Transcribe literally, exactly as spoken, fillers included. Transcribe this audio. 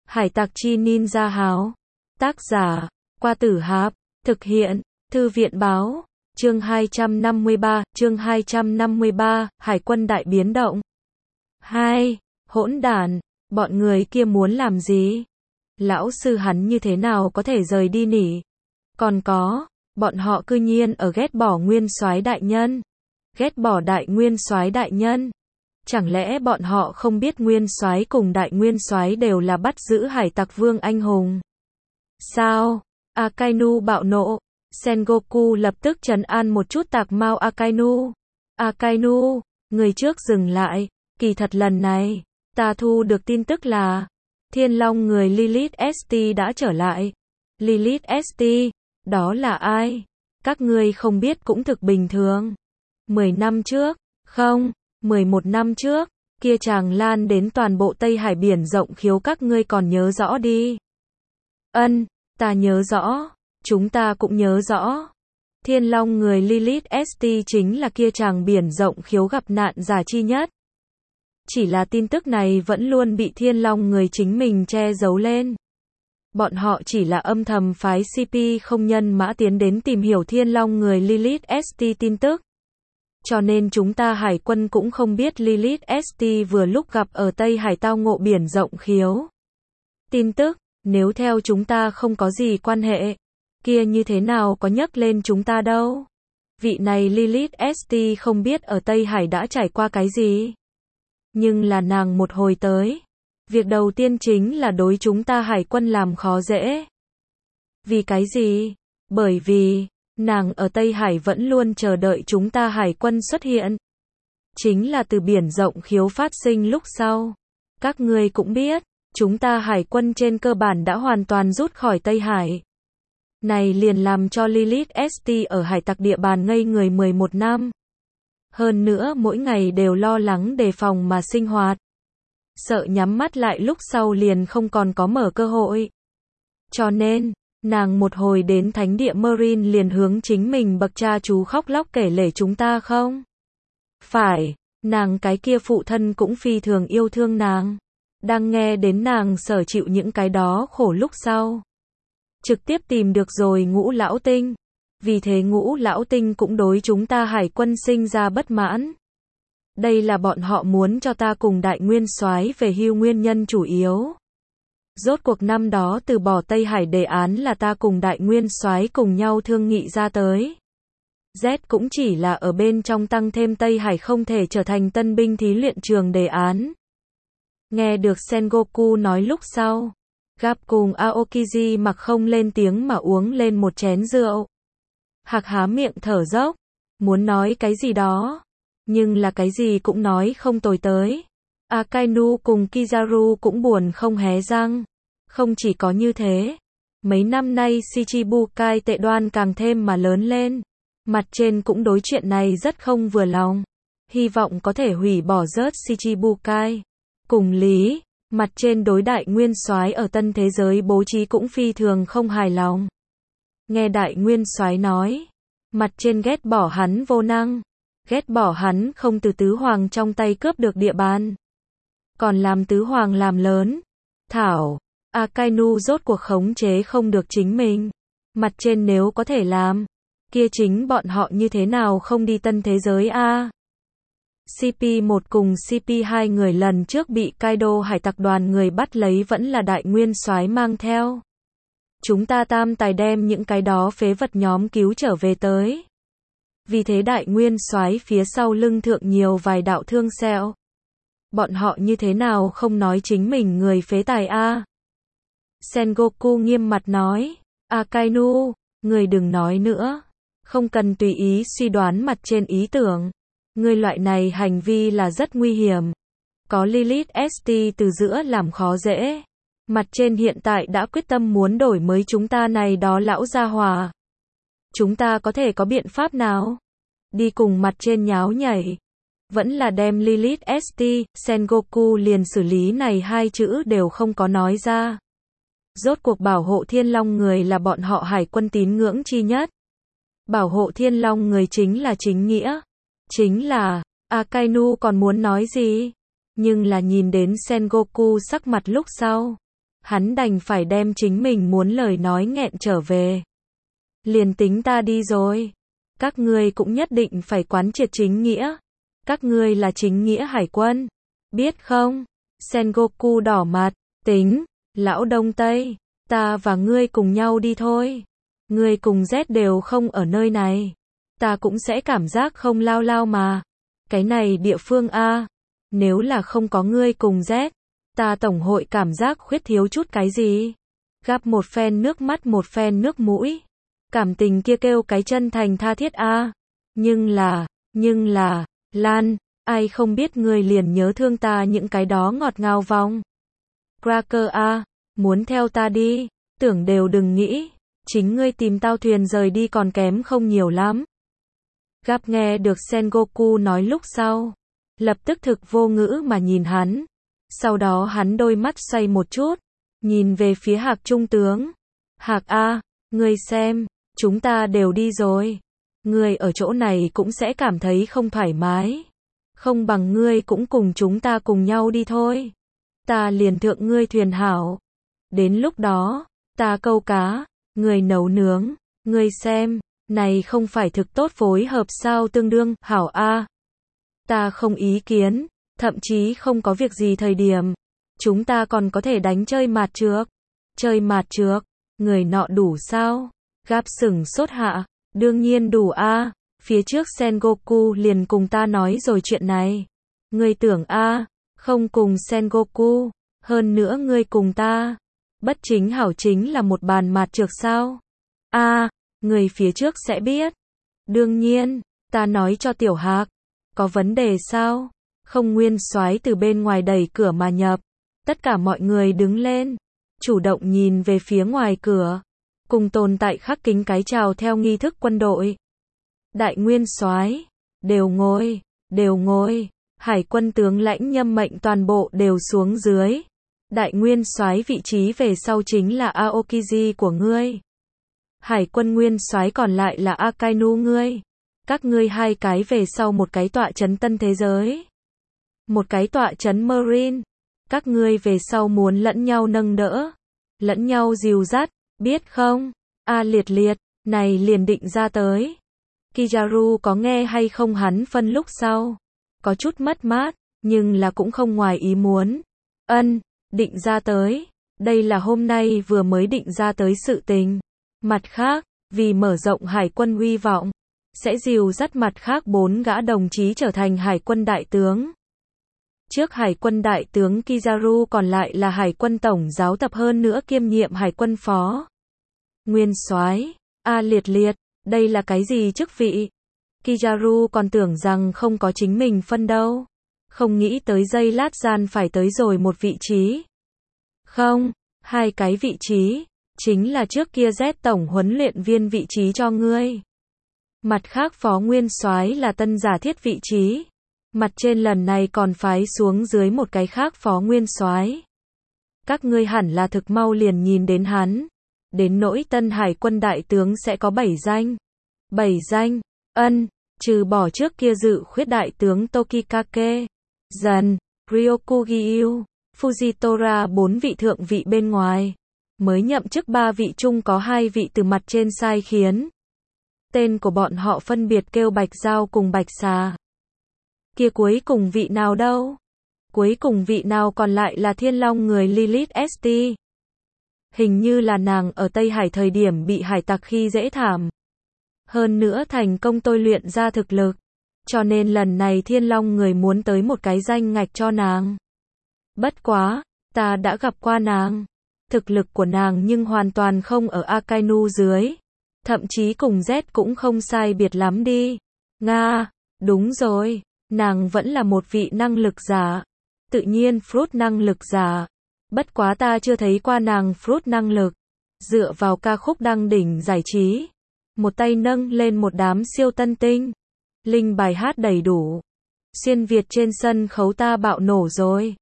Hải tặc chi ninja háo. Tác giả, Qua Tử Hạp. Thực hiện, Thư viện báo. Chương hai trăm năm mươi ba, chương hai trăm năm mươi ba, Hải quân đại biến động. hai. Hỗn đản, bọn người kia muốn làm gì? Lão sư hắn như thế nào có thể rời đi nhỉ? Còn có, bọn họ cư nhiên ở ghét bỏ nguyên soái đại nhân. Ghét bỏ đại nguyên soái đại nhân. Chẳng lẽ bọn họ không biết nguyên soái cùng đại nguyên soái đều là bắt giữ hải tặc vương anh hùng? Sao? Akainu bạo nộ. Sengoku lập tức trấn an một chút tạc mau Akainu. Akainu, người trước dừng lại. Kỳ thật lần này, ta thu được tin tức là Thiên Long người Lilith ét tê đã trở lại. Lilith ét tê, đó là ai? Các ngươi không biết cũng thực bình thường. Mười năm trước, không, mười một năm trước, kia chàng lan đến toàn bộ Tây Hải biển rộng khiếu các ngươi còn nhớ rõ đi. Ân, ta nhớ rõ, chúng ta cũng nhớ rõ. Thiên Long người Lilith ét tê chính là kia chàng biển rộng khiếu gặp nạn giả chi nhất. Chỉ là tin tức này vẫn luôn bị Thiên Long người chính mình che giấu lên. Bọn họ chỉ là âm thầm phái xê pê không nhân mã tiến đến tìm hiểu Thiên Long người Lilith ét tê tin tức. Cho nên chúng ta hải quân cũng không biết Lilith ét tê vừa lúc gặp ở Tây Hải tao ngộ biển rộng khiếu. Tin tức, nếu theo chúng ta không có gì quan hệ, kia như thế nào có nhắc lên chúng ta đâu. Vị này Lilith ét tê không biết ở Tây Hải đã trải qua cái gì. Nhưng là nàng một hồi tới. Việc đầu tiên chính là đối chúng ta hải quân làm khó dễ. Vì cái gì? Bởi vì, nàng ở Tây Hải vẫn luôn chờ đợi chúng ta hải quân xuất hiện. Chính là từ biển rộng khiếu phát sinh lúc sau. Các ngươi cũng biết, chúng ta hải quân trên cơ bản đã hoàn toàn rút khỏi Tây Hải. Này liền làm cho Lilith ét tê ở hải tặc địa bàn ngây người mười một năm. Hơn nữa mỗi ngày đều lo lắng đề phòng mà sinh hoạt. Sợ nhắm mắt lại lúc sau liền không còn có mở cơ hội. Cho nên, nàng một hồi đến thánh địa Marine liền hướng chính mình bậc cha chú khóc lóc kể lể chúng ta không? Phải, nàng cái kia phụ thân cũng phi thường yêu thương nàng. Đang nghe đến nàng sở chịu những cái đó khổ lúc sau. Trực tiếp tìm được rồi Ngũ Lão Tinh. Vì thế Ngũ Lão Tinh cũng đối chúng ta hải quân sinh ra bất mãn. Đây là bọn họ muốn cho ta cùng đại nguyên soái về hưu nguyên nhân chủ yếu. Rốt cuộc năm đó từ bỏ Tây Hải đề án là ta cùng đại nguyên soái cùng nhau thương nghị ra tới. Z cũng chỉ là ở bên trong tăng thêm Tây Hải không thể trở thành tân binh thí luyện trường đề án. Nghe được Sengoku nói lúc sau, Gap cùng Aokiji mặc không lên tiếng mà uống lên một chén rượu. Hạc há miệng thở dốc, muốn nói cái gì đó, nhưng là cái gì cũng nói không tồi tới. Akainu cùng Kizaru cũng buồn không hé răng. Không chỉ có như thế, mấy năm nay Shichibukai tệ đoan càng thêm mà lớn lên. Mặt trên cũng đối chuyện này rất không vừa lòng. Hy vọng có thể hủy bỏ rớt Shichibukai. Cùng lý, mặt trên đối đại nguyên soái ở tân thế giới bố trí cũng phi thường không hài lòng. Nghe đại nguyên soái nói, mặt trên ghét bỏ hắn vô năng, ghét bỏ hắn không từ tứ hoàng trong tay cướp được địa bàn, còn làm tứ hoàng làm lớn. Thảo, Akainu rốt cuộc khống chế không được chính mình. Mặt trên nếu có thể làm, kia chính bọn họ như thế nào không đi tân thế giới a? xê pê một cùng xê pê hai người lần trước bị Kaido hải tặc đoàn người bắt lấy vẫn là đại nguyên soái mang theo. Chúng ta tam tài đem những cái đó phế vật nhóm cứu trở về tới. Vì thế đại nguyên soái phía sau lưng thượng nhiều vài đạo thương sẹo. Bọn họ như thế nào không nói chính mình người phế tài a? Sengoku nghiêm mặt nói, Akainu, người đừng nói nữa. Không cần tùy ý suy đoán mặt trên ý tưởng. Người loại này hành vi là rất nguy hiểm. Có Lilith ét tê từ giữa làm khó dễ. Mặt trên hiện tại đã quyết tâm muốn đổi mới chúng ta này đó lão gia hỏa. Chúng ta có thể có biện pháp nào? Đi cùng mặt trên nháo nhảy. Vẫn là đem Lilith ét tê, Sengoku liền xử lý này hai chữ đều không có nói ra. Rốt cuộc bảo hộ Thiên Long người là bọn họ hải quân tín ngưỡng chi nhất. Bảo hộ Thiên Long người chính là chính nghĩa. Chính là, Akainu còn muốn nói gì? Nhưng là nhìn đến Sengoku sắc mặt lúc sau. hắn đành phải đem chính mình muốn lời nói nghẹn trở về. Liền tính ta đi rồi, các ngươi cũng nhất định phải quán triệt chính nghĩa. Các ngươi là chính nghĩa hải quân, biết không? Sengoku đỏ mặt, tính, lão Đông Tây, ta và ngươi cùng nhau đi thôi. Ngươi cùng Z đều không ở nơi này, ta cũng sẽ cảm giác không lao lao mà. Cái này địa phương a, nếu là không có ngươi cùng Z, ta tổng hội cảm giác khuyết thiếu chút cái gì. Gắp một phen nước mắt một phen nước mũi. Cảm tình kia kêu cái chân thành tha thiết a. Nhưng là, nhưng là, Lan, ai không biết ngươi liền nhớ thương ta những cái đó ngọt ngào vòng. Cracker a, muốn theo ta đi, tưởng đều đừng nghĩ, chính ngươi tìm tao thuyền rời đi còn kém không nhiều lắm. Gắp nghe được Sengoku nói lúc sau, lập tức thực vô ngữ mà nhìn hắn. Sau đó hắn đôi mắt xoay một chút, nhìn về phía Hạc trung tướng. Hạc a, ngươi xem, chúng ta đều đi rồi. Ngươi ở chỗ này cũng sẽ cảm thấy không thoải mái. Không bằng ngươi cũng cùng chúng ta cùng nhau đi thôi. Ta liền thượng ngươi thuyền hảo. Đến lúc đó, ta câu cá, ngươi nấu nướng, ngươi xem, này không phải thực tốt phối hợp sao tương đương, hảo a. Ta không ý kiến, thậm chí không có việc gì thời điểm. Chúng ta còn có thể đánh chơi mạt trược. Chơi mạt trược, người nọ đủ sao? Gáp sừng sốt hạ, đương nhiên đủ a. Phía trước Sengoku liền cùng ta nói rồi chuyện này. Ngươi tưởng a, không cùng Sengoku, hơn nữa ngươi cùng ta. Bất chính hảo chính là một bàn mạt trược sao? A, người phía trước sẽ biết. Đương nhiên, ta nói cho Tiểu Hạc. Có vấn đề sao? Không Nguyên Soái từ bên ngoài đẩy cửa mà nhập. Tất cả mọi người đứng lên, chủ động nhìn về phía ngoài cửa, cùng tồn tại khắc kính cái chào theo nghi thức quân đội. Đại Nguyên Soái, đều ngồi, đều ngồi. Hải quân tướng lãnh nhâm mệnh toàn bộ đều xuống dưới. Đại Nguyên Soái vị trí về sau chính là Aokiji của ngươi. Hải quân Nguyên Soái còn lại là Akainu ngươi. Các ngươi hai cái về sau một cái tọa trấn Tân Thế Giới, một cái tọa trấn Marine. Các ngươi về sau muốn lẫn nhau nâng đỡ, lẫn nhau dìu dắt, biết không? A liệt liệt, này liền định ra tới. Kizaru có nghe hay không hắn phân lúc sau, có chút mất mát, nhưng là cũng không ngoài ý muốn. Ân, định ra tới, đây là hôm nay vừa mới định ra tới sự tình. Mặt khác, vì mở rộng hải quân uy vọng, sẽ dìu dắt mặt khác bốn gã đồng chí trở thành hải quân đại tướng. Trước hải quân đại tướng Kizaru còn lại là hải quân tổng giáo tập hơn nữa kiêm nhiệm hải quân phó. Nguyên Soái, A liệt liệt, đây là cái gì chức vị? Kizaru còn tưởng rằng không có chính mình phân đâu. Không nghĩ tới giây lát gian phải tới rồi một vị trí. Không, hai cái vị trí, chính là trước kia Z tổng huấn luyện viên vị trí cho ngươi. Mặt khác phó Nguyên Soái là tân giả thiết vị trí. Mặt trên lần này còn phái xuống dưới một cái khác phó Nguyên Soái. Các ngươi hẳn là thực mau liền nhìn đến hắn. Đến nỗi tân hải quân đại tướng sẽ có bảy danh. Bảy danh, ân, trừ bỏ trước kia dự khuyết đại tướng Tokikake, Dần, Ryokugyu, Fujitora bốn vị thượng vị bên ngoài. Mới nhậm chức ba vị chung có hai vị từ mặt trên sai khiến. Tên của bọn họ phân biệt kêu Bạch Giao cùng Bạch Xà. Kia cuối cùng vị nào đâu? Cuối cùng vị nào còn lại là Thiên Long người Lilith ét tê. Hình như là nàng ở Tây Hải thời điểm bị hải tặc khi dễ thảm. Hơn nữa thành công tôi luyện ra thực lực. Cho nên lần này Thiên Long người muốn tới một cái danh ngạch cho nàng. Bất quá, ta đã gặp qua nàng. Thực lực của nàng nhưng hoàn toàn không ở Akainu dưới. Thậm chí cùng Z cũng không sai biệt lắm đi. Nga, đúng rồi, nàng vẫn là một vị năng lực giả. Tự nhiên Fruit năng lực giả. Bất quá ta chưa thấy qua nàng Fruit năng lực. Dựa vào ca khúc đăng đỉnh giải trí. Một tay nâng lên một đám siêu tân tinh. Linh bài hát đầy đủ. Xuyên Việt trên sân khấu ta bạo nổ rồi.